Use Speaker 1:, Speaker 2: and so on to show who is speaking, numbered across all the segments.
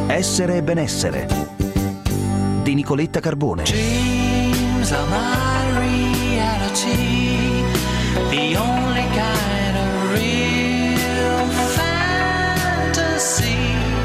Speaker 1: Essere e benessere di Nicoletta Carbone.
Speaker 2: Dreams are my reality, the only kind of real fantasy.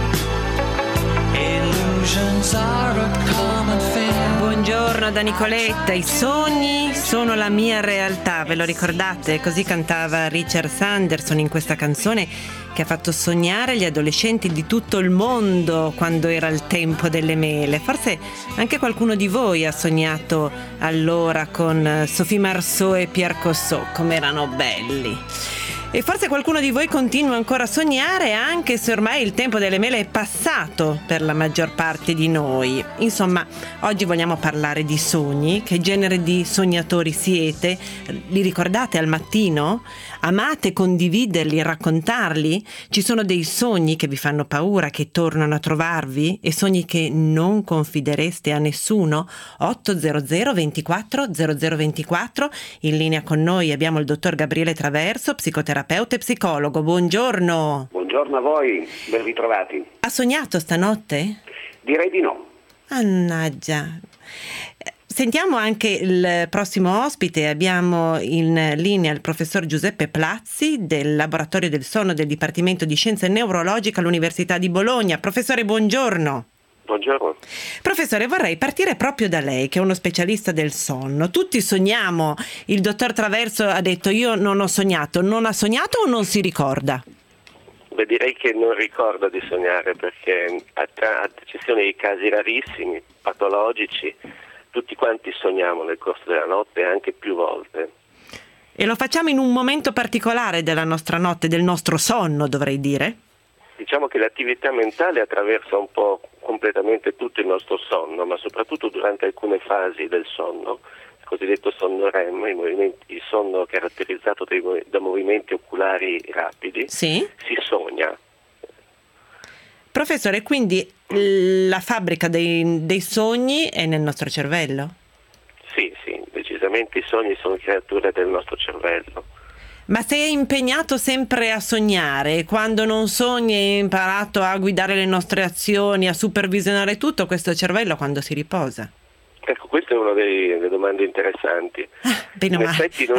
Speaker 2: Illusions are a common thing.
Speaker 3: Buongiorno da Nicoletta, i sogni sono la mia realtà, ve lo ricordate? Così cantava Richard Sanderson in questa canzone che ha fatto sognare gli adolescenti di tutto il mondo quando era il tempo delle mele. Forse anche qualcuno di voi ha sognato allora con Sophie Marceau e Pierre Cossot, come erano belli. E forse qualcuno di voi continua ancora a sognare, anche se ormai il tempo delle mele è passato per la maggior parte di noi. Insomma, oggi vogliamo parlare di sogni. Che genere di sognatori siete? Li ricordate al mattino? Amate condividerli e raccontarli? Ci sono dei sogni che vi fanno paura, che tornano a trovarvi? E sogni che non confidereste a nessuno? 800 24 0024. In linea con noi abbiamo il dottor Gabriele Traverso, psicoterapeuta e psicologo. Buongiorno.
Speaker 4: Buongiorno a voi, ben ritrovati.
Speaker 3: Ha sognato stanotte?
Speaker 4: Direi di no.
Speaker 3: Mannaggia. Sentiamo anche il prossimo ospite. Abbiamo in linea il professor Giuseppe Plazzi del Laboratorio del Sonno del Dipartimento di Scienze Neurologiche all'Università di Bologna. Professore, buongiorno.
Speaker 4: Buongiorno.
Speaker 3: Professore, vorrei partire proprio da lei, che è uno specialista del sonno. Tutti sogniamo. Il dottor Traverso ha detto: io non ho sognato. Non ha sognato o non si ricorda?
Speaker 4: Beh, direi che non ricordo di sognare, perché a eccezione di casi rarissimi, patologici, tutti quanti sogniamo nel corso della notte, anche più volte.
Speaker 3: E lo facciamo in un momento particolare della nostra notte, del nostro sonno, dovrei dire?
Speaker 4: Diciamo che l'attività mentale attraversa un po' completamente tutto il nostro sonno, ma soprattutto durante alcune fasi del sonno, il cosiddetto sonno REM, il sonno caratterizzato da movimenti oculari rapidi,
Speaker 3: sì?
Speaker 4: Si sogna.
Speaker 3: Professore, quindi la fabbrica dei sogni è nel nostro cervello?
Speaker 4: Sì, decisamente i sogni sono creature del nostro cervello.
Speaker 3: Ma se è impegnato sempre a sognare, quando non sogni è imparato a guidare le nostre azioni, a supervisionare tutto, questo cervello quando si riposa?
Speaker 4: Ecco, questa è una delle domande interessanti.
Speaker 3: Bene, ma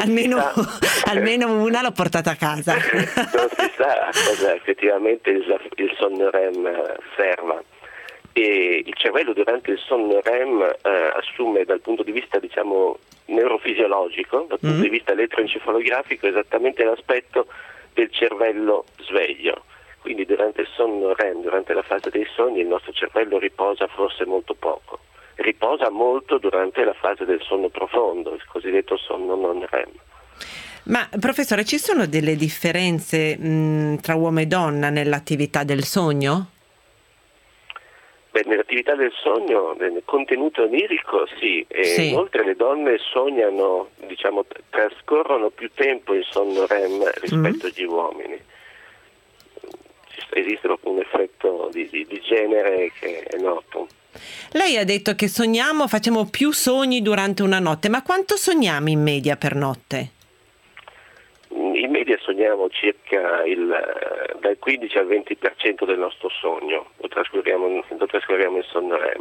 Speaker 3: almeno una l'ho portata a casa.
Speaker 4: Non si sa a cosa effettivamente il sonno REM serva. E il cervello durante il sonno REM assume dal punto di vista, diciamo, neurofisiologico, dal punto di vista elettroencefalografico, esattamente l'aspetto del cervello sveglio. Quindi durante il sonno REM, durante la fase dei sogni, il nostro cervello riposa forse molto poco. Riposa molto durante la fase del sonno profondo, il cosiddetto sonno non REM.
Speaker 3: Ma professore, ci sono delle differenze tra uomo e donna nell'attività del sogno?
Speaker 4: Beh, nell'attività del sogno, nel contenuto onirico sì, e
Speaker 3: sì.
Speaker 4: Inoltre le donne sognano, diciamo, trascorrono più tempo in sonno REM rispetto agli uomini. Esiste proprio un effetto di genere che è noto.
Speaker 3: Lei ha detto che facciamo più sogni durante una notte, ma quanto sogniamo in media per notte?
Speaker 4: In media sogniamo circa dal 15 al 20% del nostro sogno, lo trascorriamo in sonno REM.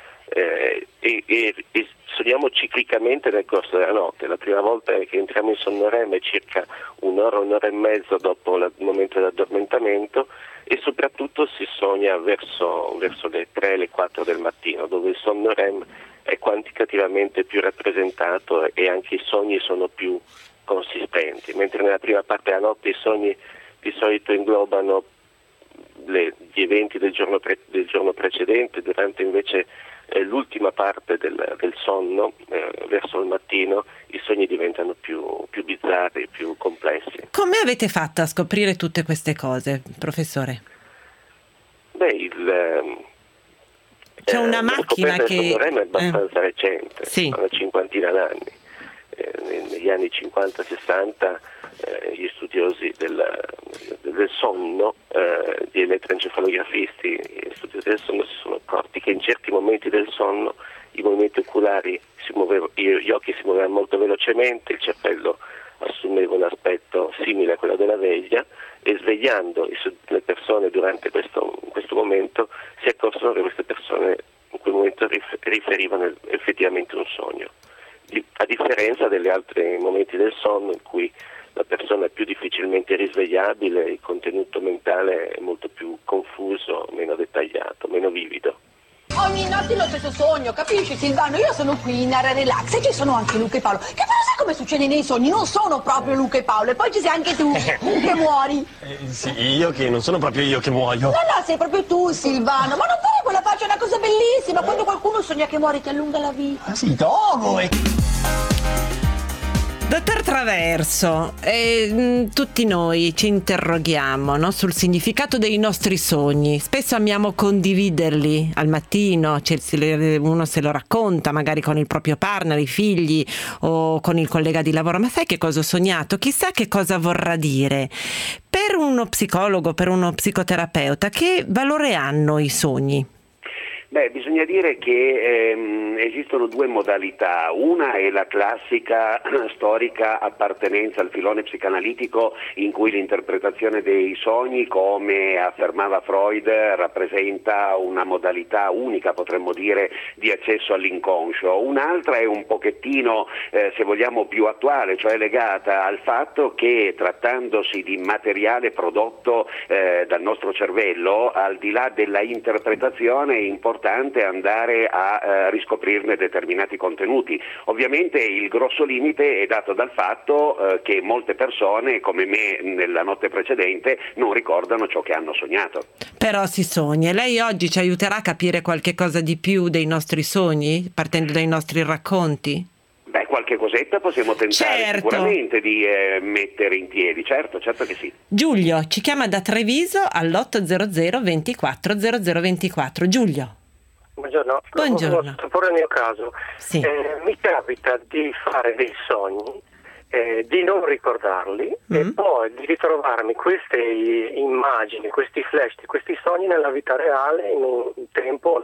Speaker 4: E sogniamo ciclicamente nel corso della notte. La prima volta che entriamo in sonno REM è circa un'ora e mezzo dopo il momento dell'addormentamento, e soprattutto si sogna verso le 3, le 4 del mattino, dove il sonno REM è quantitativamente più rappresentato e anche i sogni sono più consistenti, mentre nella prima parte della notte i sogni di solito inglobano gli eventi del giorno precedente. Durante invece l'ultima parte del sonno, verso il mattino, i sogni diventano più bizzarri, più complessi.
Speaker 3: Come avete fatto a scoprire tutte queste cose, professore?
Speaker 4: Beh,
Speaker 3: c'è una macchina che...
Speaker 4: Il sonno REM è abbastanza recente,
Speaker 3: sì.
Speaker 4: Una cinquantina d'anni. Negli anni 50-60 gli studiosi del sonno, gli elettroencefalografisti, gli studiosi del sonno si sono accorti che in certi momenti del sonno i movimenti oculari gli occhi si muovevano molto velocemente, il cervello assumeva un aspetto simile a quello della veglia, e svegliando le persone durante questo momento si accorsero che queste persone in quel momento riferivano effettivamente un sogno, a differenza degli altri momenti del sonno in cui la persona è più difficilmente risvegliabile, il contenuto mentale è molto più confuso, meno dettagliato, meno vivido.
Speaker 5: Ogni notte lo stesso sogno, capisci Silvano? Io sono qui in area relax e ci sono anche Luca e Paolo. Che però sai come succede nei sogni? Non sono proprio Luca e Paolo, e poi ci sei anche tu che muori.
Speaker 6: Sì, io che non sono proprio io che muoio.
Speaker 5: No, sei proprio tu Silvano, ma non fare quella faccia, è una cosa bellissima. Quando qualcuno sogna che muore ti allunga la vita.
Speaker 6: Ah sì, Togo!
Speaker 3: Dottor Traverso, tutti noi ci interroghiamo, no, sul significato dei nostri sogni. Spesso amiamo condividerli al mattino, uno se lo racconta magari con il proprio partner, i figli o con il collega di lavoro. Ma sai che cosa ho sognato? Chissà che cosa vorrà dire. Per uno psicologo, per uno psicoterapeuta, che valore hanno i sogni?
Speaker 7: Bisogna dire che esistono due modalità. Una è la classica storica appartenenza al filone psicanalitico, in cui l'interpretazione dei sogni, come affermava Freud, rappresenta una modalità unica, potremmo dire, di accesso all'inconscio. Un'altra è un pochettino, se vogliamo, più attuale, cioè legata al fatto che, trattandosi di materiale prodotto dal nostro cervello, al di là della interpretazione è importante andare a riscoprirne determinati contenuti. Ovviamente il grosso limite è dato dal fatto che molte persone, come me nella notte precedente, non ricordano ciò che hanno sognato.
Speaker 3: Però si sogna. Lei oggi ci aiuterà a capire qualche cosa di più dei nostri sogni, partendo dai nostri racconti?
Speaker 7: Qualche cosetta possiamo tentare sicuramente di mettere in piedi, certo che sì.
Speaker 3: Giulio ci chiama da Treviso all'800 24 0024. Giulio.
Speaker 8: Buongiorno.
Speaker 3: Buongiorno.
Speaker 8: Porre il mio caso.
Speaker 3: Sì.
Speaker 8: Mi capita di fare dei sogni, di non ricordarli e poi di ritrovarmi queste immagini, questi flash, questi sogni nella vita reale in un tempo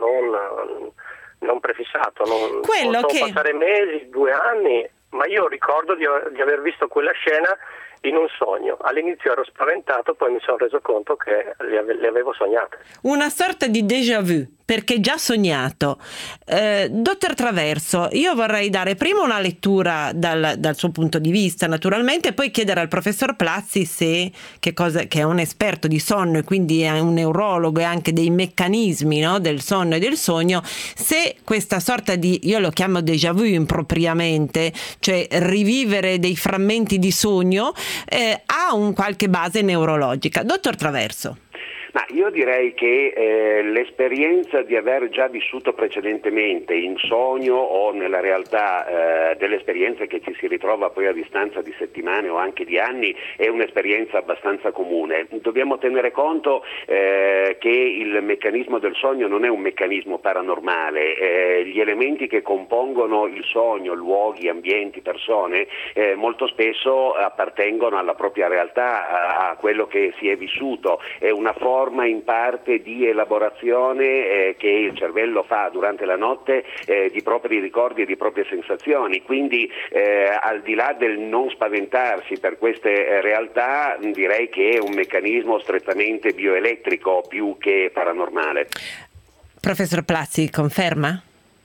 Speaker 8: non prefissato. Possono passare mesi, 2 anni, ma io ricordo di aver visto quella scena in un sogno. All'inizio ero spaventato, poi mi sono reso conto che le avevo sognate.
Speaker 3: Una sorta di déjà vu, perché già sognato. Dottor Traverso, io vorrei dare prima una lettura dal suo punto di vista, naturalmente, e poi chiedere al professor Plazzi che è un esperto di sonno e quindi è un neurologo e anche dei meccanismi, no, del sonno e del sogno, se questa sorta di, io lo chiamo déjà vu impropriamente, cioè rivivere dei frammenti di sogno, ha un qualche base neurologica. Dottor Traverso.
Speaker 7: Ma io direi che l'esperienza di aver già vissuto precedentemente in sogno o nella realtà delle esperienze che ci si ritrova poi a distanza di settimane o anche di anni è un'esperienza abbastanza comune. Dobbiamo tenere conto che il meccanismo del sogno non è un meccanismo paranormale. Gli elementi che compongono il sogno, luoghi, ambienti, persone, molto spesso appartengono alla propria realtà, a quello che si è vissuto. È una forma in parte di elaborazione che il cervello fa durante la notte di propri ricordi e di proprie sensazioni, quindi al di là del non spaventarsi per queste realtà, direi che è un meccanismo strettamente bioelettrico più che paranormale.
Speaker 3: Professor Plazzi, conferma?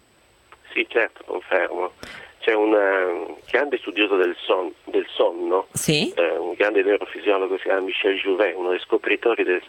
Speaker 4: Sì, certo, confermo. C'è un grande studioso del sonno,
Speaker 3: sì?
Speaker 4: Un grande neurofisiologo, si chiama Michel Jouvet, uno degli scopritori del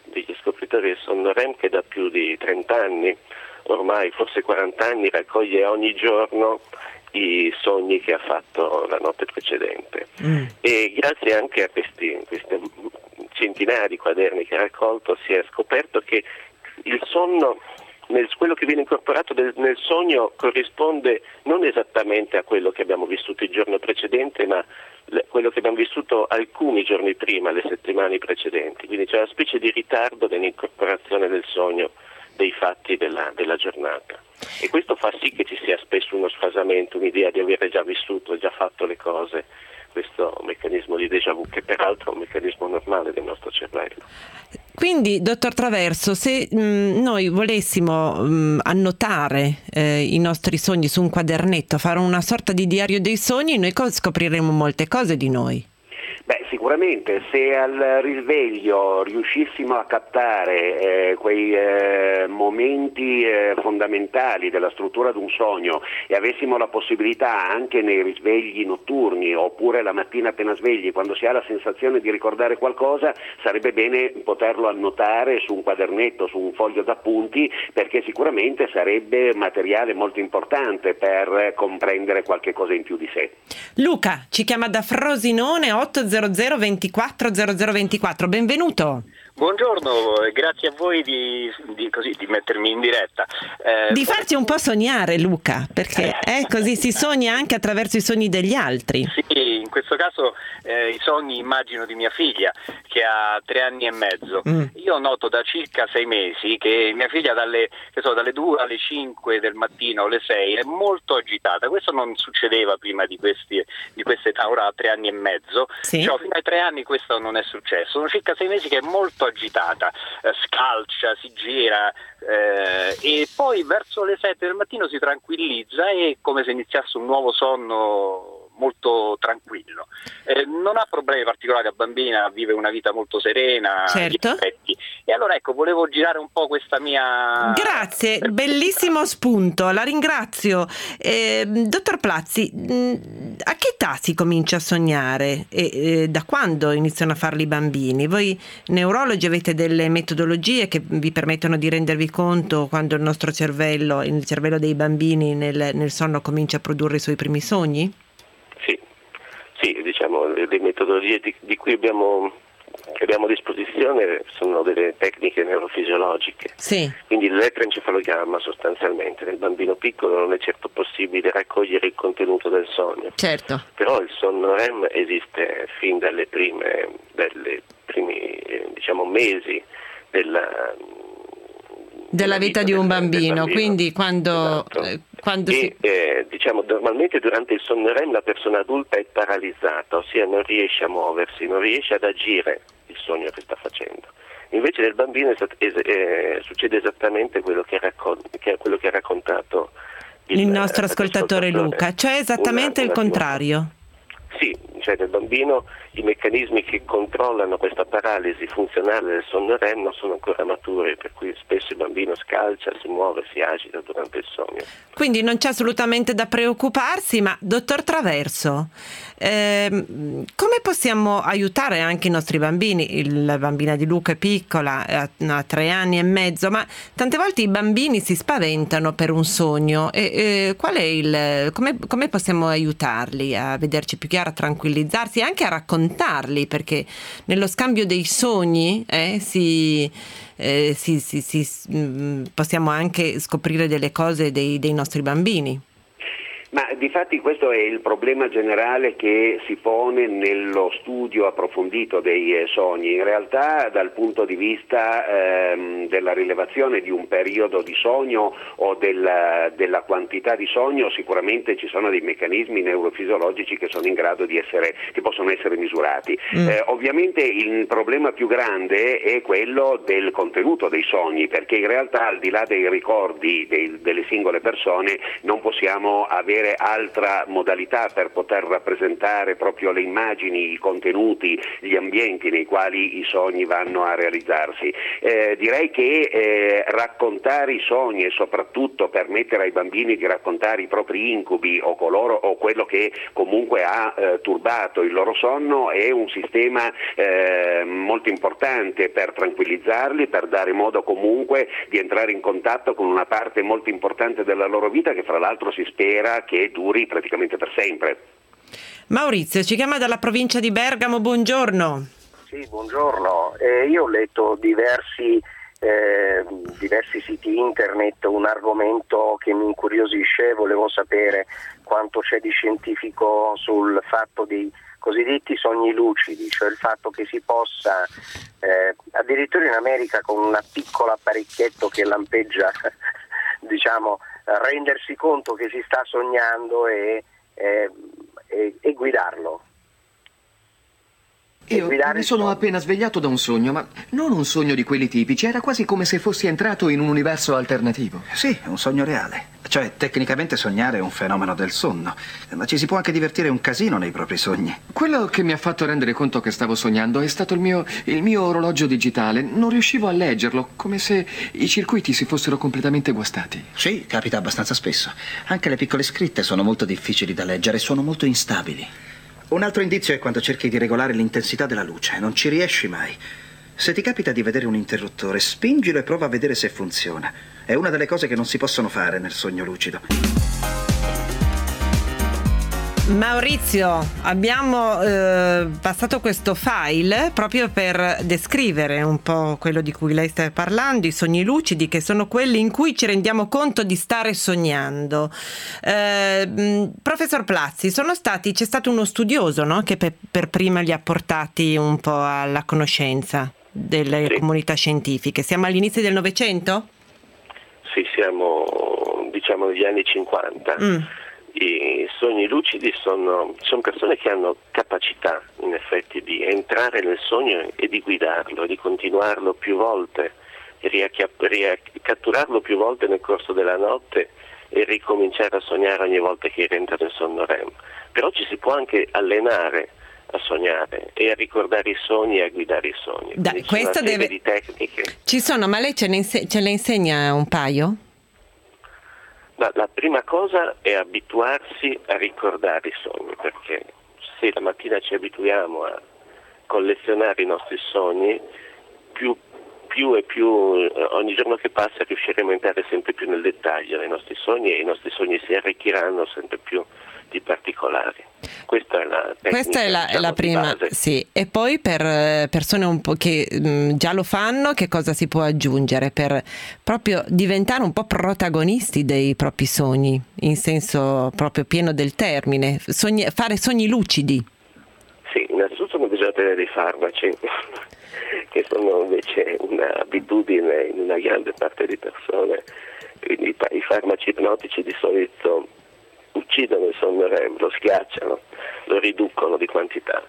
Speaker 4: sonno REM, che da più di 30 anni, ormai forse 40 anni, raccoglie ogni giorno i sogni che ha fatto la notte precedente. E grazie anche a queste centinaia di quaderni che ha raccolto si è scoperto che il sonno, quello che viene incorporato nel sogno, corrisponde non esattamente a quello che abbiamo vissuto il giorno precedente, ma quello che abbiamo vissuto alcuni giorni prima, le settimane precedenti. Quindi c'è una specie di ritardo nell'incorporazione del sogno dei fatti della giornata. E questo fa sì che ci sia spesso uno sfasamento, un'idea di avere già vissuto, già fatto le cose, questo meccanismo di déjà vu, che peraltro è un meccanismo normale del nostro cervello.
Speaker 3: Quindi, dottor Traverso, se noi volessimo annotare i nostri sogni su un quadernetto, fare una sorta di diario dei sogni, noi scopriremo molte cose di noi.
Speaker 7: Beh, sicuramente se al risveglio riuscissimo a captare quei momenti fondamentali della struttura di un sogno e avessimo la possibilità anche nei risvegli notturni oppure la mattina appena svegli, quando si ha la sensazione di ricordare qualcosa, sarebbe bene poterlo annotare su un quadernetto, su un foglio d'appunti, perché sicuramente sarebbe materiale molto importante per comprendere qualche cosa in più di sé.
Speaker 3: Luca ci chiama da Frosinone, 800 24 0024, benvenuto.
Speaker 9: Buongiorno, grazie a voi di mettermi in diretta.
Speaker 3: Di farci un po' sognare, Luca, perché così si sogna anche attraverso i sogni degli altri.
Speaker 9: Sì, in questo caso i sogni immagino di mia figlia che ha 3 anni e mezzo. Io noto da circa 6 mesi che mia figlia dalle 2 alle 5 del mattino o alle 6 è molto agitata. Questo non succedeva prima di questa età, ora ha 3 anni e mezzo.
Speaker 3: Sì.
Speaker 9: Cioè, fino ai 3 anni questo non è successo. Sono circa 6 mesi che è molto agitata, scalcia, si gira e poi verso le 7 del mattino si tranquillizza e come se iniziasse un nuovo sonno molto tranquillo. Non ha problemi particolari, la bambina vive una vita molto serena.
Speaker 3: Certo.
Speaker 9: E allora ecco, volevo girare un po' questa mia...
Speaker 3: Grazie, bellissimo spunto, la ringrazio. Dottor Plazzi, a che età si comincia a sognare e da quando iniziano a farli i bambini? Voi neurologi avete delle metodologie che vi permettono di rendervi conto quando il nostro cervello, il cervello dei bambini nel sonno comincia a produrre i suoi primi sogni?
Speaker 4: Sì, diciamo, le metodologie di cui abbiamo a disposizione sono delle tecniche neurofisiologiche.
Speaker 3: Sì.
Speaker 4: Quindi l'elettroencefalogramma sostanzialmente nel bambino piccolo non è certo possibile raccogliere il contenuto del sogno.
Speaker 3: Certo.
Speaker 4: Però il sonno REM esiste fin dalle primi mesi
Speaker 3: della vita di un bambino. Quindi quando
Speaker 4: normalmente durante il sonno REM la persona adulta è paralizzata, ossia non riesce a muoversi, non riesce ad agire il sogno che sta facendo. Invece nel bambino succede esattamente quello che ha raccontato
Speaker 3: il nostro ascoltatore Luca, cioè esattamente il contrario.
Speaker 4: Sì, cioè nel bambino i meccanismi che controllano questa paralisi funzionale del sonno REM non sono ancora maturi, per cui spesso il bambino scalcia, si muove, si agita durante il sogno.
Speaker 3: Quindi non c'è assolutamente da preoccuparsi, ma dottor Traverso, come possiamo aiutare anche i nostri bambini? La bambina di Luca è piccola, ha 3 anni e mezzo, ma tante volte i bambini si spaventano per un sogno e come possiamo aiutarli a vederci più chiaro, a tranquillizzarsi e anche a raccontarli, perché nello scambio dei sogni possiamo anche scoprire delle cose dei nostri bambini.
Speaker 7: Ma difatti questo è il problema generale che si pone nello studio approfondito dei sogni. In realtà dal punto di vista della rilevazione di un periodo di sogno o della quantità di sogno, sicuramente ci sono dei meccanismi neurofisiologici che sono in grado che possono essere misurati. Ovviamente il problema più grande è quello del contenuto dei sogni, perché in realtà al di là dei ricordi delle singole persone non possiamo avere altra modalità per poter rappresentare proprio le immagini, i contenuti, gli ambienti nei quali i sogni vanno a realizzarsi. Direi che raccontare i sogni e soprattutto permettere ai bambini di raccontare i propri incubi o quello che comunque ha turbato il loro sonno è un sistema molto importante per tranquillizzarli, per dare modo comunque di entrare in contatto con una parte molto importante della loro vita che fra l'altro si spera che duri praticamente per sempre.
Speaker 3: Maurizio ci chiama dalla provincia di Bergamo, buongiorno.
Speaker 10: Sì, buongiorno. Io ho letto diversi siti internet, un argomento che mi incuriosisce, volevo sapere quanto c'è di scientifico sul fatto dei cosiddetti sogni lucidi, cioè il fatto che si possa addirittura in America con un piccolo apparecchietto che lampeggia rendersi conto che si sta sognando e guidarlo.
Speaker 11: Io mi sono appena svegliato da un sogno, ma non un sogno di quelli tipici, era quasi come se fossi entrato in un universo alternativo.
Speaker 1: Sì, è un sogno reale. Cioè, tecnicamente sognare è un fenomeno del sonno, ma ci si può anche divertire un casino nei propri sogni.
Speaker 11: Quello che mi ha fatto rendere conto che stavo sognando è stato il mio orologio digitale. Non riuscivo a leggerlo, come se i circuiti si fossero completamente guastati.
Speaker 1: Sì, capita abbastanza spesso. Anche le piccole scritte sono molto difficili da leggere e sono molto instabili. Un altro indizio è quando cerchi di regolare l'intensità della luce. Non ci riesci mai. Se ti capita di vedere un interruttore, spingilo e prova a vedere se funziona. È una delle cose che non si possono fare nel sogno lucido.
Speaker 3: Maurizio, abbiamo passato questo file proprio per descrivere un po' quello di cui lei sta parlando, i sogni lucidi, che sono quelli in cui ci rendiamo conto di stare sognando. Professor Plazzi, c'è stato uno studioso, no? Che per prima li ha portati un po' alla conoscenza delle comunità scientifiche. Siamo all'inizio del Novecento?
Speaker 4: Sì, siamo negli anni 50. I sogni lucidi sono persone che hanno capacità in effetti di entrare nel sogno e di guidarlo, di continuarlo più volte, catturarlo più volte nel corso della notte e ricominciare a sognare ogni volta che rientra nel sonno REM. Però ci si può anche allenare a sognare e a ricordare i sogni e a guidare i sogni.
Speaker 3: Questa deve...
Speaker 4: di tecniche.
Speaker 3: Ci sono, ma lei ce le insegna un paio?
Speaker 4: La prima cosa è abituarsi a ricordare i sogni, perché se la mattina ci abituiamo a collezionare i nostri sogni, più e più ogni giorno che passa riusciremo a entrare sempre più nel dettaglio dei nostri sogni e i nostri sogni si arricchiranno sempre più di particolari. Questa è la tecnica,
Speaker 3: è la prima, sì. E poi per persone un po' che già lo fanno, che cosa si può aggiungere per proprio diventare un po' protagonisti dei propri sogni, in senso proprio pieno del termine, fare sogni lucidi?
Speaker 4: Sì, innanzitutto non bisogna tenere dei farmaci, che sono invece un'abitudine in una grande parte di persone. Quindi i farmaci ipnotici di solito uccidono il sonno REM, lo schiacciano, lo riducono di quantità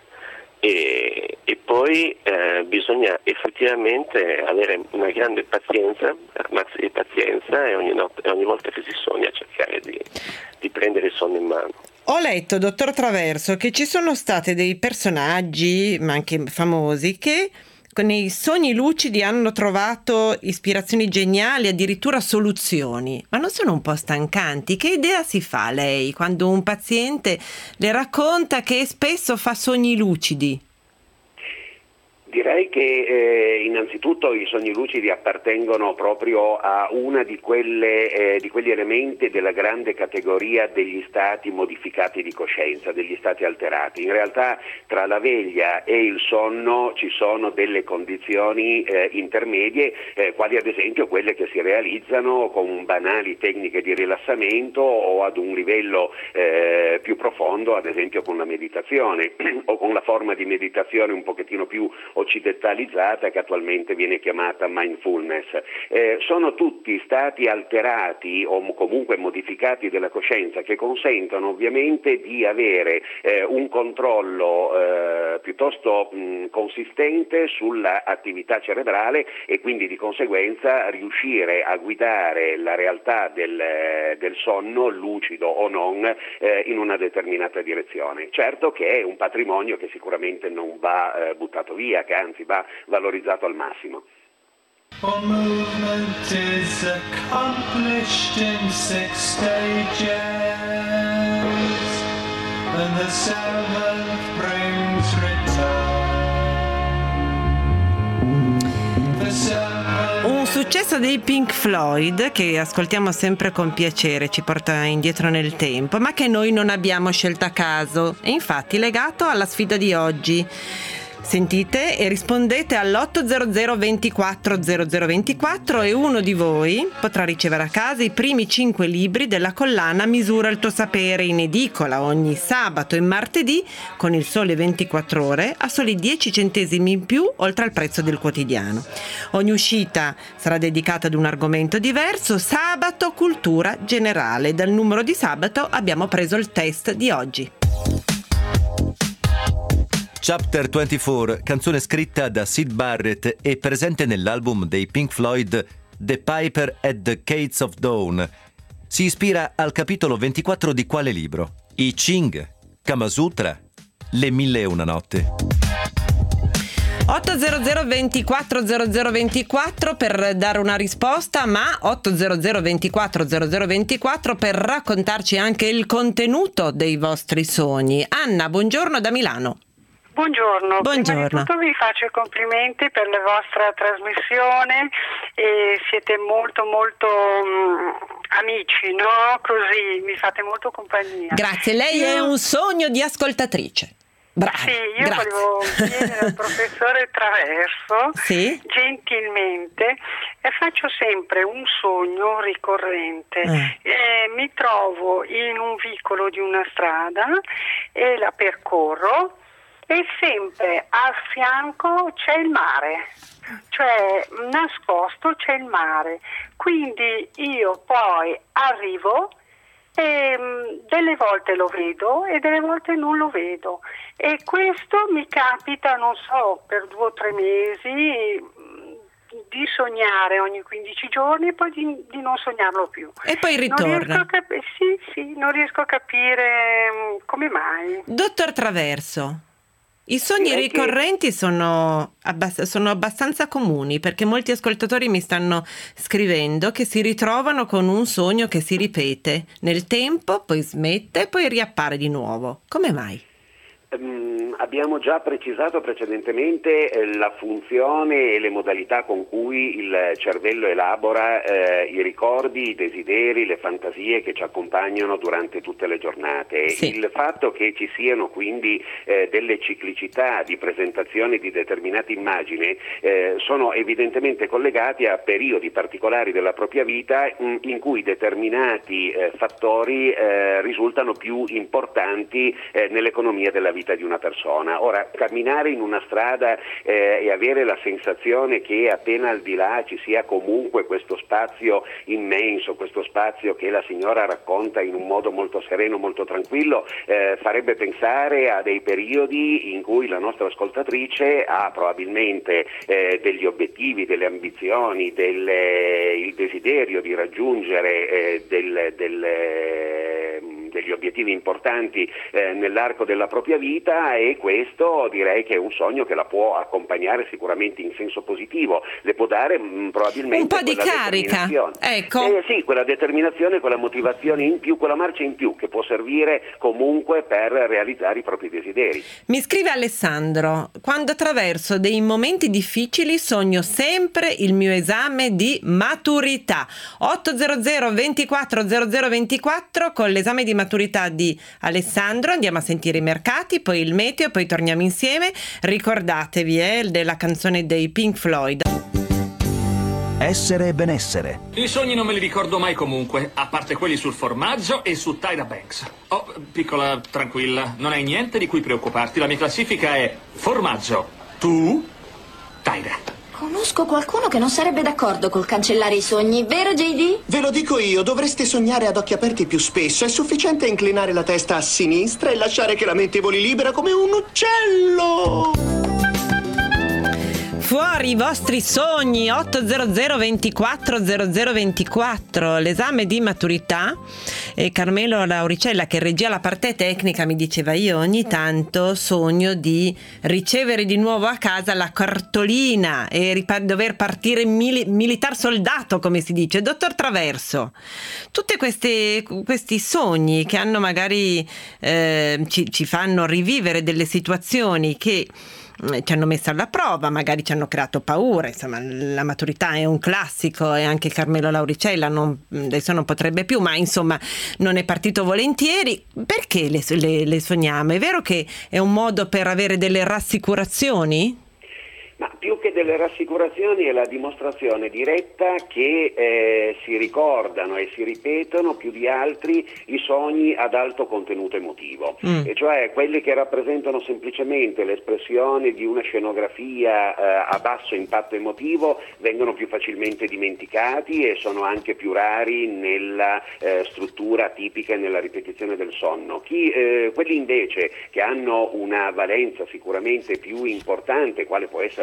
Speaker 4: e poi bisogna effettivamente avere una grande pazienza, armarsi di pazienza e ogni volta che si sogna cercare di prendere il sonno in mano.
Speaker 3: Ho letto, dottor Traverso, che ci sono stati dei personaggi, ma anche famosi, che nei sogni lucidi hanno trovato ispirazioni geniali, addirittura soluzioni. Ma non sono un po' stancanti? Che idea si fa lei quando un paziente le racconta che spesso fa sogni lucidi?
Speaker 7: Direi che innanzitutto i sogni lucidi appartengono proprio a una di quegli elementi della grande categoria degli stati modificati di coscienza, degli stati alterati. In realtà tra la veglia e il sonno ci sono delle condizioni intermedie, quali ad esempio quelle che si realizzano con banali tecniche di rilassamento o ad un livello più profondo, ad esempio con la meditazione o con la forma di meditazione un pochettino più occidentalizzata che attualmente viene chiamata mindfulness. Sono tutti stati alterati o comunque modificati della coscienza che consentono ovviamente di avere un controllo piuttosto consistente sull'attività cerebrale e quindi di conseguenza riuscire a guidare la realtà del sonno, lucido o non, in una determinata direzione. Certo che è un patrimonio che sicuramente non va buttato via, che anzi va valorizzato al massimo.
Speaker 2: All movement is accomplished in 6 stages, and the 7th brings return.
Speaker 3: Un successo dei Pink Floyd che ascoltiamo sempre con piacere, ci porta indietro nel tempo, ma che noi non abbiamo scelto a caso, e infatti legato alla sfida di oggi. Sentite e rispondete all'800 24 0024 e uno di voi potrà ricevere a casa i primi 5 libri della collana Misura il tuo sapere, in edicola ogni sabato e martedì con Il Sole 24 Ore a soli 10 centesimi in più oltre al prezzo del quotidiano. Ogni uscita sarà dedicata ad un argomento diverso. Sabato cultura generale. Dal numero di sabato abbiamo preso il test di oggi.
Speaker 12: Chapter 24, canzone scritta da Syd Barrett e presente nell'album dei Pink Floyd The Piper at the Gates of Dawn. si ispira al capitolo 24 di quale libro? I Ching, Kama Sutra, Le 1001 notte.
Speaker 3: 800 24 0024 per dare una risposta, ma 800 24 0024 per raccontarci anche il contenuto dei vostri sogni. Anna, buongiorno da Milano.
Speaker 13: Buongiorno.
Speaker 3: Buongiorno.
Speaker 13: Prima di tutto vi faccio i complimenti per la vostra trasmissione e siete molto amici, no? Così mi fate molto compagnia.
Speaker 3: Grazie, lei è un sogno di ascoltatrice. Brava,
Speaker 13: sì, io
Speaker 3: grazie.
Speaker 13: volevo chiedere al professore Traverso,
Speaker 3: sì?
Speaker 13: gentilmente, faccio sempre un sogno ricorrente. Mi trovo in un vicolo di una strada e la percorro e sempre a fianco c'è il mare, cioè nascosto c'è il mare. Quindi io poi arrivo e delle volte lo vedo e delle volte non lo vedo, e questo mi capita, non so, per 2 o 3 mesi di sognare ogni 15 giorni e poi di non sognarlo più.
Speaker 3: E poi ritorna.
Speaker 13: Non riesco a capire come mai.
Speaker 3: Dottor Traverso, i sogni ricorrenti sono abbastanza comuni, perché molti ascoltatori mi stanno scrivendo che si ritrovano con un sogno che si ripete nel tempo, poi smette e poi riappare di nuovo. Come mai?
Speaker 7: Abbiamo già precisato precedentemente la funzione e le modalità con cui il cervello elabora i ricordi, i desideri, le fantasie che ci accompagnano durante tutte le giornate. Sì. Il fatto che ci siano quindi delle ciclicità di presentazione di determinate immagini sono evidentemente collegati a periodi particolari della propria vita in cui determinati fattori risultano più importanti nell'economia della vita di una persona. Ora, camminare in una strada e avere la sensazione che appena al di là ci sia comunque questo spazio immenso, questo spazio che la signora racconta in un modo molto sereno, molto tranquillo, farebbe pensare a dei periodi in cui la nostra ascoltatrice ha probabilmente degli obiettivi, delle ambizioni, il desiderio di raggiungere degli obiettivi importanti nell'arco della propria vita, e questo direi che è un sogno che la può accompagnare sicuramente in senso positivo, le può dare probabilmente
Speaker 3: un po' di carica, ecco.
Speaker 7: Sì, quella determinazione, quella motivazione in più, quella marcia in più che può servire comunque per realizzare i propri desideri.
Speaker 3: Mi scrive Alessandro: quando attraverso dei momenti difficili sogno sempre il mio esame di maturità. 800 24 0024 con l'esame di maturità di Alessandro. Andiamo a sentire i mercati, poi il meteo, poi torniamo insieme. Ricordatevi della canzone dei Pink Floyd.
Speaker 14: Essere e benessere.
Speaker 15: I sogni non me li ricordo mai comunque, a parte quelli sul formaggio e su Tyra Banks. Oh, piccola, tranquilla, non hai niente di cui preoccuparti. La mia classifica è formaggio, tu, Tyra.
Speaker 16: Conosco qualcuno che non sarebbe d'accordo col cancellare i sogni, vero JD?
Speaker 17: Ve lo dico io, dovreste sognare ad occhi aperti più spesso. È sufficiente inclinare la testa a sinistra e lasciare che la mente voli libera come un uccello.
Speaker 3: Fuori i vostri sogni. 800 24 0024 l'esame di maturità. E Carmelo Lauricella, che regia la parte tecnica, mi diceva: io ogni tanto sogno di ricevere di nuovo a casa la cartolina e dover partire militar soldato, come si dice. Dottor Traverso, tutti questi sogni che hanno magari ci fanno rivivere delle situazioni che ci hanno messo alla prova, magari ci hanno creato paura. Insomma, la maturità è un classico, e anche Carmelo Lauricella adesso non potrebbe più, ma insomma non è partito volentieri. Perché le sogniamo? È vero che è un modo per avere delle rassicurazioni?
Speaker 7: Ma più che delle rassicurazioni è la dimostrazione diretta che si ricordano e si ripetono più di altri i sogni ad alto contenuto emotivo, e cioè quelli che rappresentano semplicemente l'espressione di una scenografia a basso impatto emotivo vengono più facilmente dimenticati e sono anche più rari nella struttura tipica e nella ripetizione del sonno. Quelli invece che hanno una valenza sicuramente più importante, quale può essere l'arrivo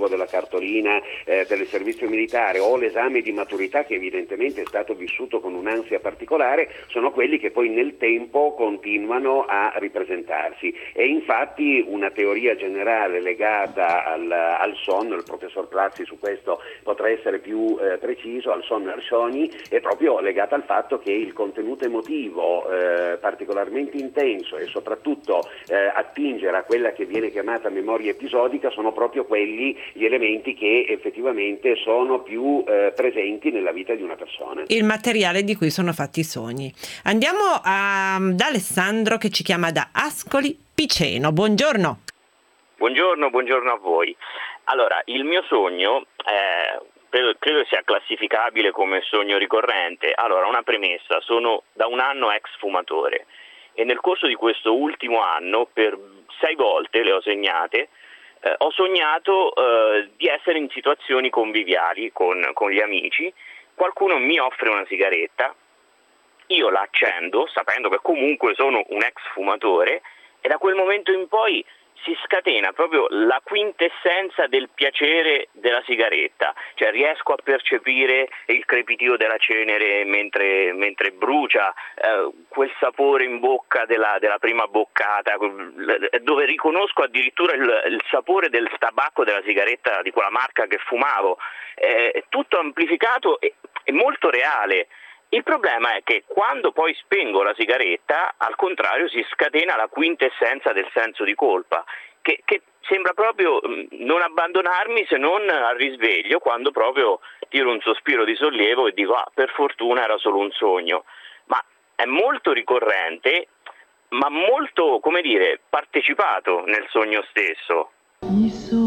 Speaker 7: l'arrivo della cartolina del servizio militare o l'esame di maturità, che evidentemente è stato vissuto con un'ansia particolare, sono quelli che poi nel tempo continuano a ripresentarsi. E infatti una teoria generale legata al sonno, il professor Plazzi su questo potrà essere più preciso, al sonno e al sogni, è proprio legata al fatto che il contenuto emotivo particolarmente intenso e soprattutto attingere a quella che viene chiamata memoria episodica sono proprio quelli gli elementi che effettivamente sono più presenti nella vita di una persona.
Speaker 3: Il materiale di cui sono fatti i sogni. Andiamo da Alessandro che ci chiama da Ascoli Piceno. Buongiorno.
Speaker 18: Buongiorno a voi. Allora, il mio sogno credo sia classificabile come sogno ricorrente. Allora, una premessa: sono da un anno ex fumatore e nel corso di questo ultimo anno per 6 volte, le ho segnate, ho sognato di essere in situazioni conviviali con gli amici. Qualcuno mi offre una sigaretta, io la accendo sapendo che comunque sono un ex fumatore, e da quel momento in poi si scatena proprio la quintessenza del piacere della sigaretta, cioè riesco a percepire il crepitio della cenere mentre brucia, quel sapore in bocca della prima boccata, dove riconosco addirittura il sapore del tabacco della sigaretta di quella marca che fumavo, tutto amplificato e molto reale. Il problema è che quando poi spengo la sigaretta, al contrario, si scatena la quintessenza del senso di colpa, che sembra proprio non abbandonarmi se non al risveglio, quando proprio tiro un sospiro di sollievo e dico per fortuna era solo un sogno. Ma è molto ricorrente, ma molto, partecipato nel sogno stesso.
Speaker 2: I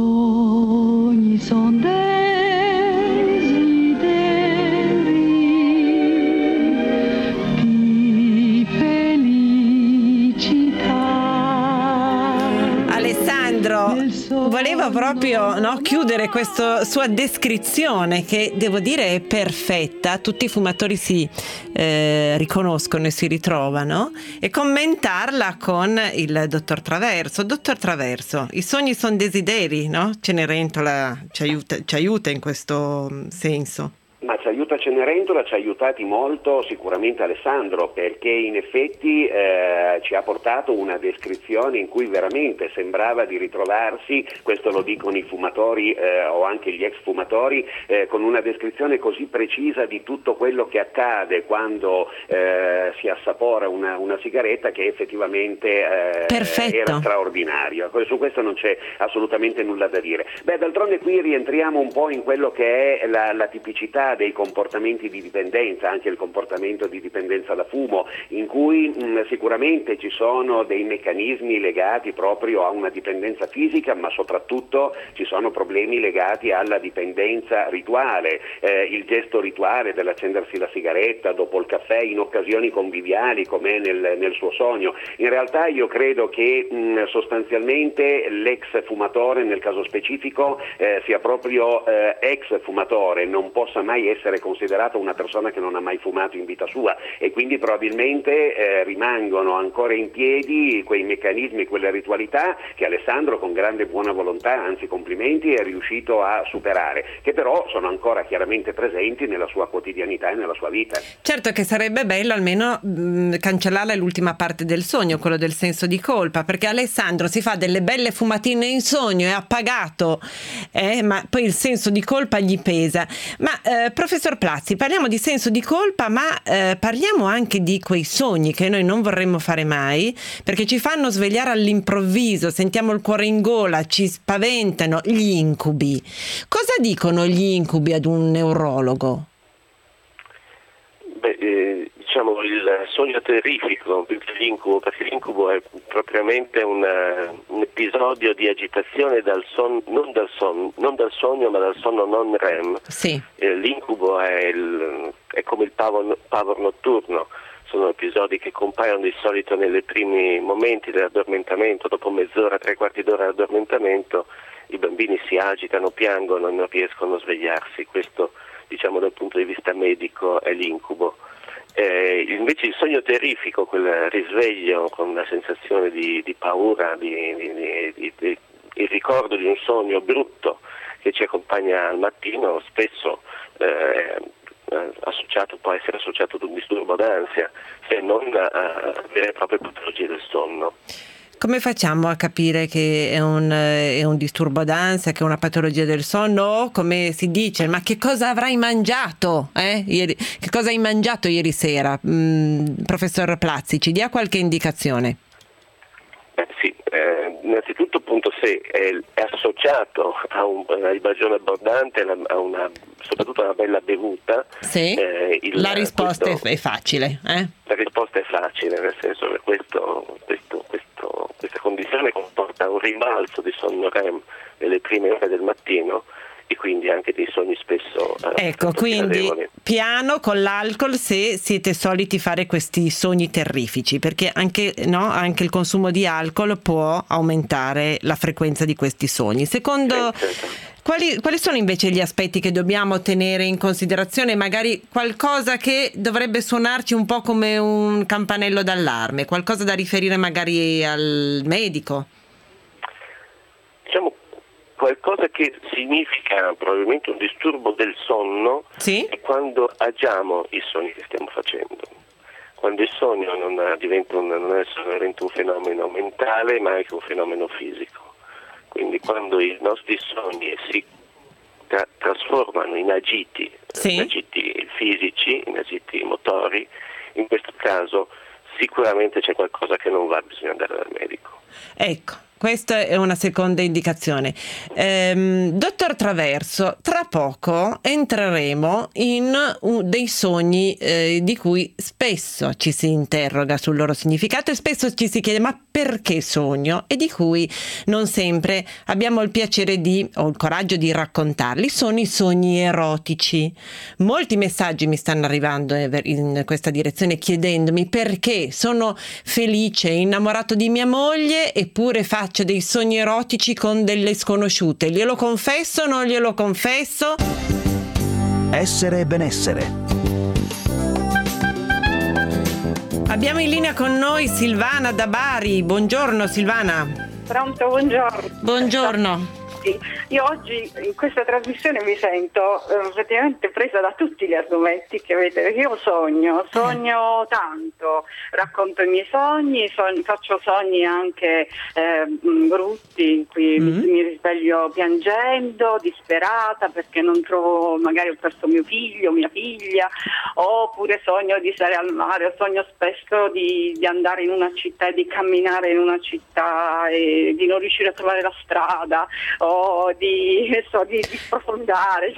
Speaker 2: sogni sono
Speaker 3: volevo proprio chiudere questa sua descrizione, che devo dire è perfetta, tutti i fumatori si riconoscono e si ritrovano, e commentarla con il dottor Traverso. Dottor Traverso, i sogni sono desideri, no? Cenerentola ci aiuta in questo senso.
Speaker 7: Ma ci aiuta Cenerentola, ci ha aiutati molto sicuramente Alessandro, perché in effetti ci ha portato una descrizione in cui veramente sembrava di ritrovarsi, questo lo dicono i fumatori o anche gli ex fumatori, con una descrizione così precisa di tutto quello che accade quando si assapora una sigaretta, che effettivamente era straordinario. Su questo non c'è assolutamente nulla da dire. D'altronde qui rientriamo un po' in quello che è la tipicità dei comportamenti di dipendenza, anche il comportamento di dipendenza da fumo, in cui sicuramente ci sono dei meccanismi legati proprio a una dipendenza fisica, ma soprattutto ci sono problemi legati alla dipendenza rituale, il gesto rituale dell'accendersi la sigaretta dopo il caffè in occasioni conviviali come nel suo sogno. In realtà io credo che sostanzialmente l'ex fumatore nel caso specifico sia proprio ex fumatore, non possa mai essere considerato una persona che non ha mai fumato in vita sua, e quindi probabilmente rimangono ancora in piedi quei meccanismi, quelle ritualità che Alessandro con grande buona volontà, anzi complimenti, è riuscito a superare, che però sono ancora chiaramente presenti nella sua quotidianità e nella sua vita.
Speaker 3: Certo che sarebbe bello almeno cancellare l'ultima parte del sogno, quello del senso di colpa, perché Alessandro si fa delle belle fumatine in sogno, è appagato, ma poi il senso di colpa gli pesa. Ma professor Plazzi, parliamo di senso di colpa, ma parliamo anche di quei sogni che noi non vorremmo fare mai, perché ci fanno svegliare all'improvviso, sentiamo il cuore in gola, ci spaventano, gli incubi. Cosa dicono gli incubi ad un neurologo?
Speaker 4: Diciamo il sogno terrifico più che l'incubo, perché l'incubo è propriamente un episodio di agitazione non dal sogno ma dal sonno non REM.
Speaker 3: Sì.
Speaker 4: L'incubo è come il pavor notturno, sono episodi che compaiono di solito nei primi momenti dell'addormentamento, dopo mezz'ora, 3/4 d'ora di addormentamento i bambini si agitano, piangono e non riescono a svegliarsi. Questo, diciamo, dal punto di vista medico è l'incubo. Invece il sogno terrifico, quel risveglio con una sensazione di paura, il ricordo di un sogno brutto che ci accompagna al mattino spesso può essere associato ad un disturbo d'ansia, se non a vere e proprie patologie del sonno.
Speaker 3: Come facciamo a capire che è un disturbo d'ansia, che è una patologia del sonno, o come si dice, ma che cosa avrai mangiato? Ieri? Che cosa hai mangiato ieri sera? Professor Plazzi, ci dia qualche indicazione.
Speaker 4: Sì, innanzitutto appunto se è associato a una libagione abbondante, soprattutto a una bella bevuta,
Speaker 3: sì, la risposta è facile.
Speaker 4: La risposta è facile, nel senso che questa condizione comporta un rimbalzo di sonno REM nelle prime ore del mattino e quindi anche dei sogni spesso
Speaker 3: quindi
Speaker 4: gradevoli.
Speaker 3: Piano con l'alcol se siete soliti fare questi sogni terrifici, perché anche il consumo di alcol può aumentare la frequenza di questi sogni. Secondo quali sono invece gli aspetti che dobbiamo tenere in considerazione, magari qualcosa che dovrebbe suonarci un po' come un campanello d'allarme, qualcosa da riferire magari al medico?
Speaker 4: Diciamo qualcosa che significa probabilmente un disturbo del sonno,
Speaker 3: sì?
Speaker 4: È quando agiamo i sogni che stiamo facendo. Quando il sogno non è solamente un fenomeno mentale, ma anche un fenomeno fisico. Quindi quando i nostri sogni si trasformano in agiti,
Speaker 3: sì,
Speaker 4: in agiti fisici, in agiti motori, in questo caso sicuramente c'è qualcosa che non va, bisogna andare dal medico.
Speaker 3: Ecco. Questa è una seconda indicazione. Dottor Traverso, tra poco entreremo in dei sogni di cui spesso ci si interroga sul loro significato e spesso ci si chiede ma perché sogno, e di cui non sempre abbiamo il piacere o il coraggio di raccontarli. Sono i sogni erotici. Molti messaggi mi stanno arrivando in questa direzione chiedendomi perché sono felice, innamorato di mia moglie, eppure faccio dei sogni erotici con delle sconosciute. Glielo confesso o non glielo confesso?
Speaker 14: Essere e benessere.
Speaker 3: Abbiamo in linea con noi Silvana da Bari. Buongiorno Silvana.
Speaker 13: Pronto, buongiorno.
Speaker 3: Buongiorno.
Speaker 13: Io oggi in questa trasmissione mi sento praticamente presa da tutti gli argomenti che avete, perché io sogno tanto, racconto i miei sogni, faccio sogni anche brutti in cui mi risveglio piangendo, disperata perché non trovo, magari ho perso mio figlio, mia figlia, oppure sogno di stare al mare, sogno spesso di andare in una città e di camminare in una città e di non riuscire a trovare la strada, o di sprofondare,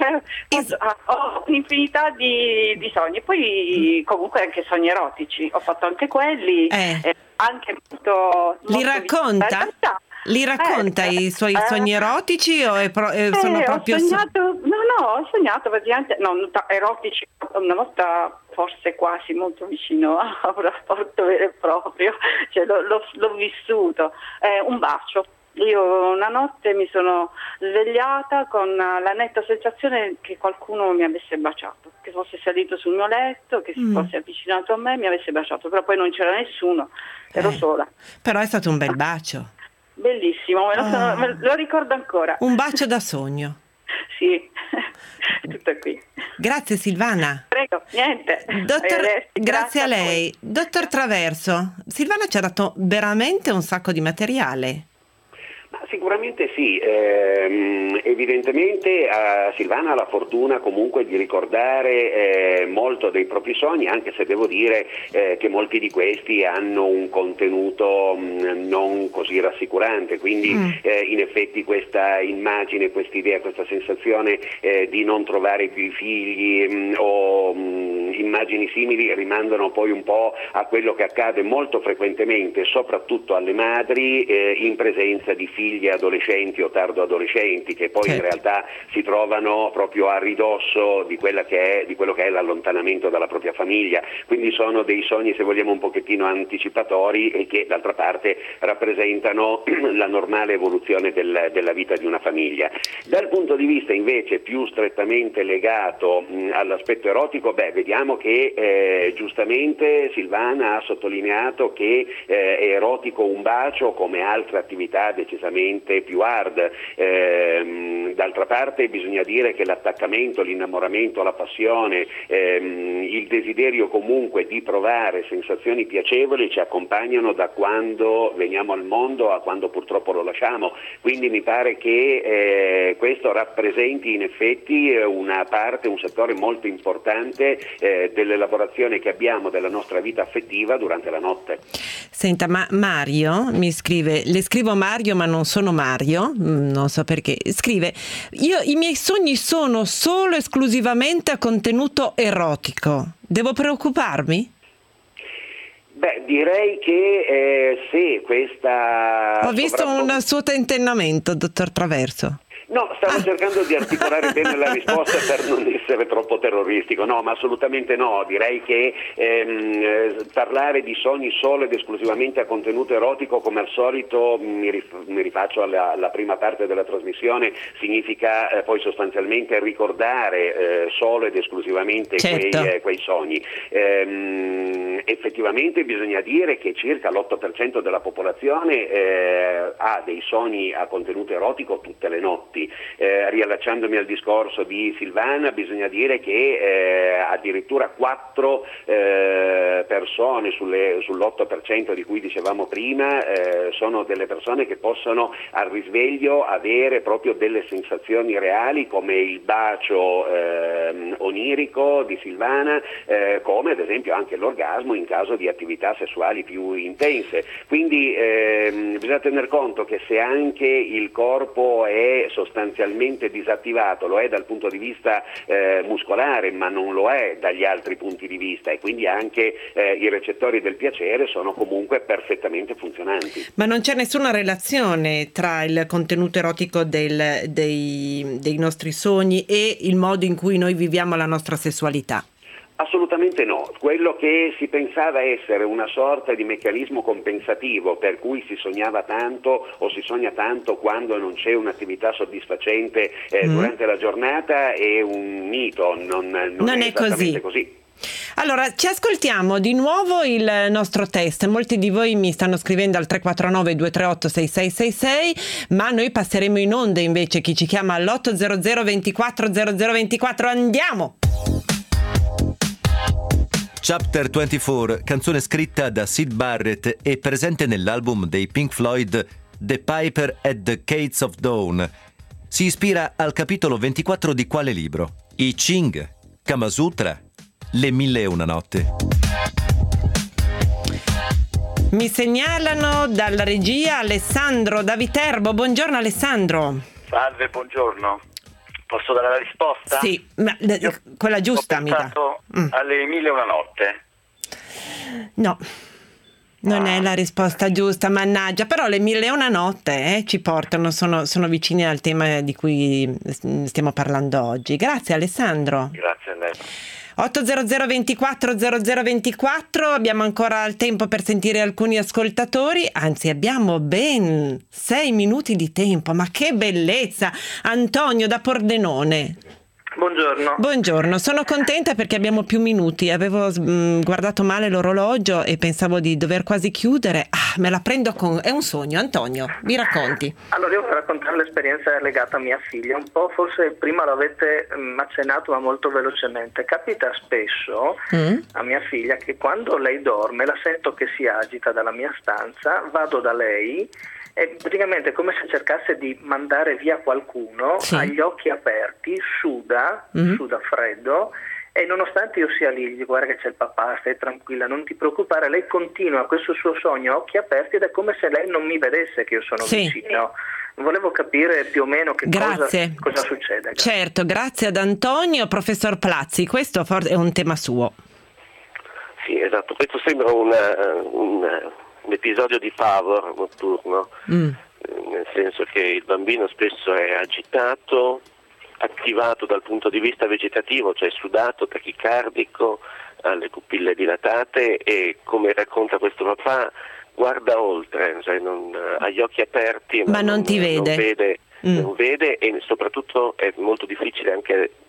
Speaker 13: ho un'infinità di sogni. Poi comunque anche sogni erotici, ho fatto anche quelli, anche molto
Speaker 3: li racconta? Li racconta i suoi sogni erotici o sono proprio
Speaker 13: ho sognato praticamente erotici una volta, forse quasi molto vicino a un rapporto vero e proprio, cioè l'ho vissuto, un bacio. Io una notte mi sono svegliata con la netta sensazione che qualcuno mi avesse baciato, che fosse salito sul mio letto, che si fosse avvicinato a me e mi avesse baciato, però poi non c'era nessuno, ero sola.
Speaker 3: Però è stato un bel bacio.
Speaker 13: Bellissimo, me lo ricordo ancora.
Speaker 3: Un bacio da sogno.
Speaker 13: Sì, tutto qui.
Speaker 3: Grazie Silvana.
Speaker 13: Prego, niente.
Speaker 3: Grazie a lei. Dottor Traverso, Silvana ci ha dato veramente un sacco di materiale.
Speaker 7: Sicuramente sì, evidentemente Silvana ha la fortuna comunque di ricordare molto dei propri sogni, anche se devo dire che molti di questi hanno un contenuto non così rassicurante, quindi in effetti questa immagine, questa idea, questa sensazione di non trovare più i figli o immagini simili rimandano poi un po' a quello che accade molto frequentemente, soprattutto alle madri in presenza di figli adolescenti o tardo adolescenti che poi in realtà si trovano proprio a ridosso di quello che è l'allontanamento dalla propria famiglia, quindi sono dei sogni, se vogliamo, un pochettino anticipatori e che d'altra parte rappresentano la normale evoluzione della vita di una famiglia. Dal punto di vista invece più strettamente legato all'aspetto erotico, vediamo Diciamo che giustamente Silvana ha sottolineato che è erotico un bacio come altre attività decisamente più hard. D'altra parte bisogna dire che l'attaccamento, l'innamoramento, la passione, il desiderio comunque di provare sensazioni piacevoli ci accompagnano da quando veniamo al mondo a quando purtroppo lo lasciamo, quindi mi pare che questo rappresenti in effetti una parte, un settore molto importante dell'elaborazione che abbiamo della nostra vita affettiva durante la notte.
Speaker 3: Senta, ma Mario mi scrive, le scrivo Mario ma non sono Mario, non so perché, scrive: i miei sogni sono solo esclusivamente a contenuto erotico, devo preoccuparmi?
Speaker 7: Beh, direi che se questa...
Speaker 3: Ho visto un suo tentennamento, dottor Traverso.
Speaker 7: No, stavo cercando di articolare bene la risposta per non essere troppo terroristico. No, ma assolutamente no. Direi che parlare di sogni solo ed esclusivamente a contenuto erotico, come al solito, mi rifaccio alla prima parte della trasmissione, significa poi sostanzialmente ricordare solo ed esclusivamente quei sogni. Effettivamente bisogna dire che circa l'8% della popolazione ha dei sogni a contenuto erotico tutte le notti. Riallacciandomi al discorso di Silvana, bisogna dire che addirittura 4 persone sull'8% di cui dicevamo prima sono delle persone che possono al risveglio avere proprio delle sensazioni reali, come il bacio onirico di Silvana, come ad esempio anche l'orgasmo in caso di attività sessuali più intense. Quindi bisogna tener conto che se anche il corpo è sostanzialmente disattivato, lo è dal punto di vista muscolare, ma non lo è dagli altri punti di vista, e quindi anche i recettori del piacere sono comunque perfettamente funzionanti.
Speaker 3: Ma non c'è nessuna relazione tra il contenuto erotico dei nostri sogni e il modo in cui noi viviamo la nostra sessualità?
Speaker 7: Assolutamente no. Quello che si pensava essere una sorta di meccanismo compensativo per cui si sognava tanto o si sogna tanto quando non c'è un'attività soddisfacente durante la giornata è un mito, non è esattamente così.
Speaker 3: Allora, ci ascoltiamo di nuovo il nostro test. Molti di voi mi stanno scrivendo al 349 238 6666, ma noi passeremo in onda invece. Chi ci chiama all'800 24 0024. Andiamo!
Speaker 12: Chapter 24, canzone scritta da Syd Barrett e presente nell'album dei Pink Floyd The Piper at the Gates of Dawn. Si ispira al capitolo 24 di quale libro? I Ching, Kama Sutra, Le 1001 notte.
Speaker 3: Mi segnalano dalla regia Alessandro da Viterbo. Buongiorno Alessandro.
Speaker 19: Salve, buongiorno. Posso dare la risposta?
Speaker 3: Sì, ma quella giusta mi dà.
Speaker 19: Alle 1001 notte.
Speaker 3: No, non è la risposta giusta, mannaggia. Però le 1001 notte ci portano, sono vicine al tema di cui stiamo parlando oggi. Grazie Alessandro.
Speaker 19: Grazie a lei.
Speaker 3: 800 24 0024, abbiamo ancora il tempo per sentire alcuni ascoltatori, anzi abbiamo ben 6 minuti di tempo, ma che bellezza! Antonio da Pordenone.
Speaker 20: Buongiorno.
Speaker 3: Buongiorno, sono contenta perché abbiamo più minuti, avevo guardato male l'orologio e pensavo di dover quasi chiudere. Me la prendo con... è un sogno. Antonio, mi racconti?
Speaker 20: Allora io voglio raccontare l'esperienza legata a mia figlia, un po' forse prima l'avete accennato ma molto velocemente. Capita spesso a mia figlia che quando lei dorme la sento che si agita dalla mia stanza, vado da lei e praticamente è come se cercasse di mandare via qualcuno, ha gli occhi aperti, suda freddo, e nonostante io sia lì, gli dico guarda che c'è il papà, stai tranquilla, non ti preoccupare, lei continua questo suo sogno a occhi aperti ed è come se lei non mi vedesse che io sono vicino. Volevo capire più o meno che cosa succede.
Speaker 3: Certo, grazie ad Antonio. Professor Plazzi, questo forse è un tema suo.
Speaker 4: Sì, esatto, questo sembra un episodio di Pavor notturno, nel senso che il bambino spesso è agitato, attivato dal punto di vista vegetativo, cioè sudato, tachicardico, ha le pupille dilatate e, come racconta questo papà, guarda oltre, cioè ha gli occhi aperti ma non ti vede. Non vede e soprattutto è molto difficile anche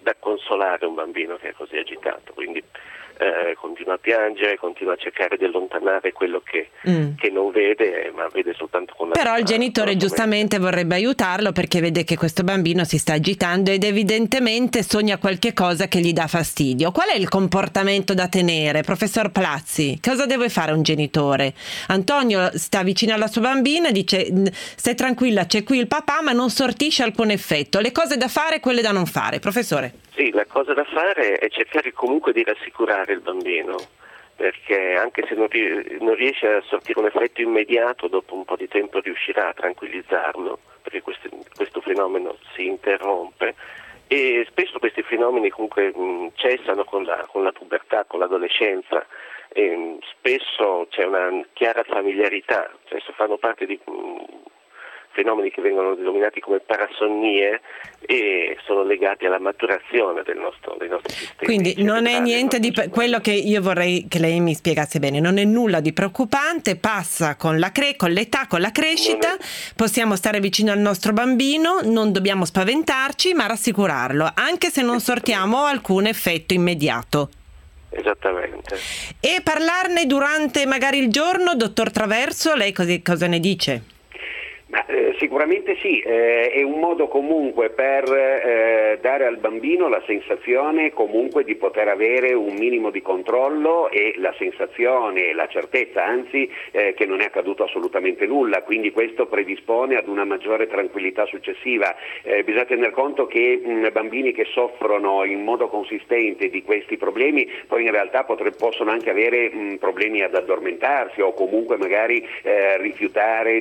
Speaker 4: da consolare un bambino che è così agitato, quindi continua a piangere, continua a cercare di allontanare quello che non vede, ma vede soltanto con la
Speaker 3: Però il genitore giustamente vorrebbe aiutarlo perché vede che questo bambino si sta agitando ed evidentemente sogna qualche cosa che gli dà fastidio. Qual è il comportamento da tenere, professor Plazzi? Cosa deve fare un genitore? Antonio sta vicino alla sua bambina e dice: stai tranquilla, c'è qui il papà, ma non sortisce alcun effetto. Le cose da fare e quelle da non fare, professore.
Speaker 4: Sì, la cosa da fare è cercare comunque di rassicurare il bambino, perché anche se non riesce a sortire un effetto immediato, dopo un po' di tempo riuscirà a tranquillizzarlo, perché questo fenomeno si interrompe, e spesso questi fenomeni comunque cessano con la pubertà, con l'adolescenza, e spesso c'è una chiara familiarità, cioè fanno parte di fenomeni che vengono denominati come parasonnie e sono legati alla maturazione dei nostri sistemi.
Speaker 3: Quindi non è niente di quello che io vorrei che lei mi spiegasse bene, non è nulla di preoccupante, passa con l'età, con la crescita, possiamo stare vicino al nostro bambino, non dobbiamo spaventarci, ma rassicurarlo, anche se non sortiamo alcun effetto immediato.
Speaker 4: Esattamente.
Speaker 3: E parlarne durante magari il giorno, dottor Traverso, lei cosa ne dice?
Speaker 7: Ma, sicuramente sì, è un modo comunque per dare al bambino la sensazione comunque di poter avere un minimo di controllo e la sensazione, la certezza anzi che non è accaduto assolutamente nulla, quindi questo predispone ad una maggiore tranquillità successiva. Bisogna tener conto che bambini che soffrono in modo consistente di questi problemi poi in realtà possono anche avere problemi ad addormentarsi o comunque magari rifiutarsi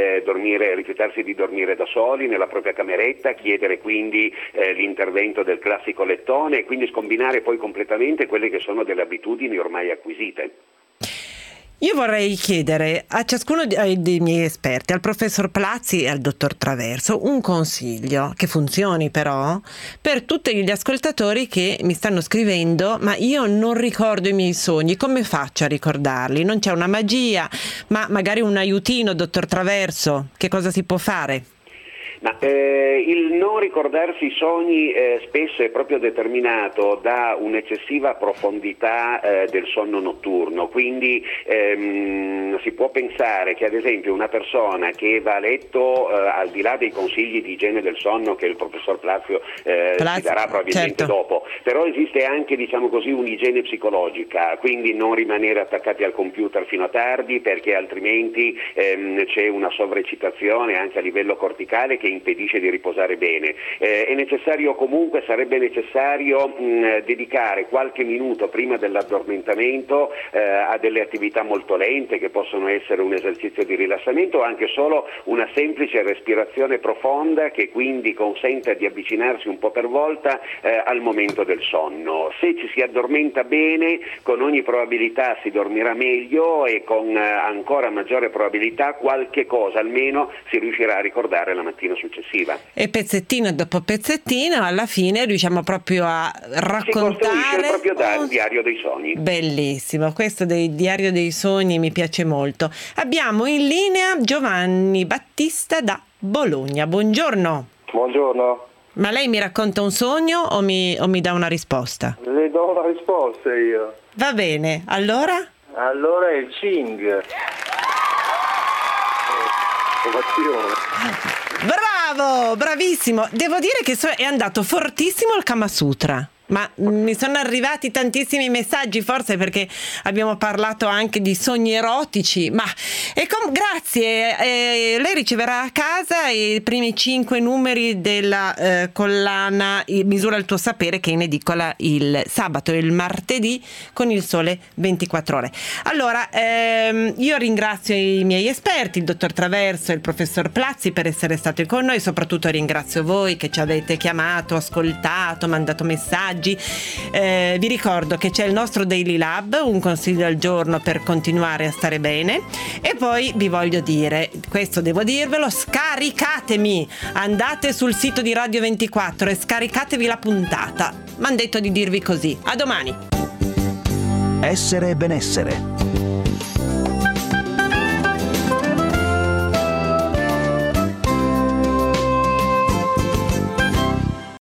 Speaker 7: di dormire da soli nella propria cameretta, chiedere quindi l'intervento del classico lettone e quindi scombinare poi completamente quelle che sono delle abitudini ormai acquisite.
Speaker 3: Io vorrei chiedere a ciascuno dei miei esperti, al professor Plazzi e al dottor Traverso, un consiglio che funzioni però per tutti gli ascoltatori che mi stanno scrivendo: ma io non ricordo i miei sogni, come faccio a ricordarli? Non c'è una magia, ma magari un aiutino, dottor Traverso, che cosa si può fare?
Speaker 7: Ma il non ricordarsi i sogni spesso è proprio determinato da un'eccessiva profondità del sonno notturno, quindi si può pensare che ad esempio una persona che va a letto al di là dei consigli di igiene del sonno che il professor Plazio ci darà probabilmente dopo, però esiste anche un'igiene psicologica, quindi non rimanere attaccati al computer fino a tardi perché altrimenti c'è una sovraeccitazione anche a livello corticale che impedisce di riposare bene. Sarebbe necessario dedicare qualche minuto prima dell'addormentamento a delle attività molto lente che possono essere un esercizio di rilassamento o anche solo una semplice respirazione profonda che quindi consenta di avvicinarsi un po' per volta al momento del sonno. Se ci si addormenta bene, con ogni probabilità si dormirà meglio e con ancora maggiore probabilità qualche cosa almeno si riuscirà a ricordare la mattina successiva.
Speaker 3: E pezzettino dopo pezzettino alla fine riusciamo proprio a raccontare.
Speaker 7: Si costruisce proprio diario dei sogni.
Speaker 3: Bellissimo, questo del diario dei sogni mi piace molto. Abbiamo in linea Giovanni Battista da Bologna. Buongiorno.
Speaker 21: Buongiorno.
Speaker 3: Ma lei mi racconta un sogno o mi dà una risposta?
Speaker 21: Le do una risposta io.
Speaker 3: Va bene, allora?
Speaker 21: Allora è il Ching.
Speaker 3: Bravo, bravissimo. Devo dire che è andato fortissimo il Kama Sutra. Ma mi sono arrivati tantissimi messaggi, forse perché abbiamo parlato anche di sogni erotici, ma grazie, lei riceverà a casa i primi 5 numeri della collana Misura il tuo sapere, che è in edicola il sabato e il martedì con Il Sole 24 Ore. Allora, io ringrazio i miei esperti, il dottor Traverso e il professor Plazzi, per essere stati con noi, soprattutto ringrazio voi che ci avete chiamato, ascoltato, mandato messaggi. Vi ricordo che c'è il nostro Daily Lab, un consiglio al giorno per continuare a stare bene, e poi vi voglio dire, questo devo dirvelo, scaricatemi, andate sul sito di Radio 24 e scaricatevi la puntata. M'han detto di dirvi così. A domani.
Speaker 14: Essere benessere.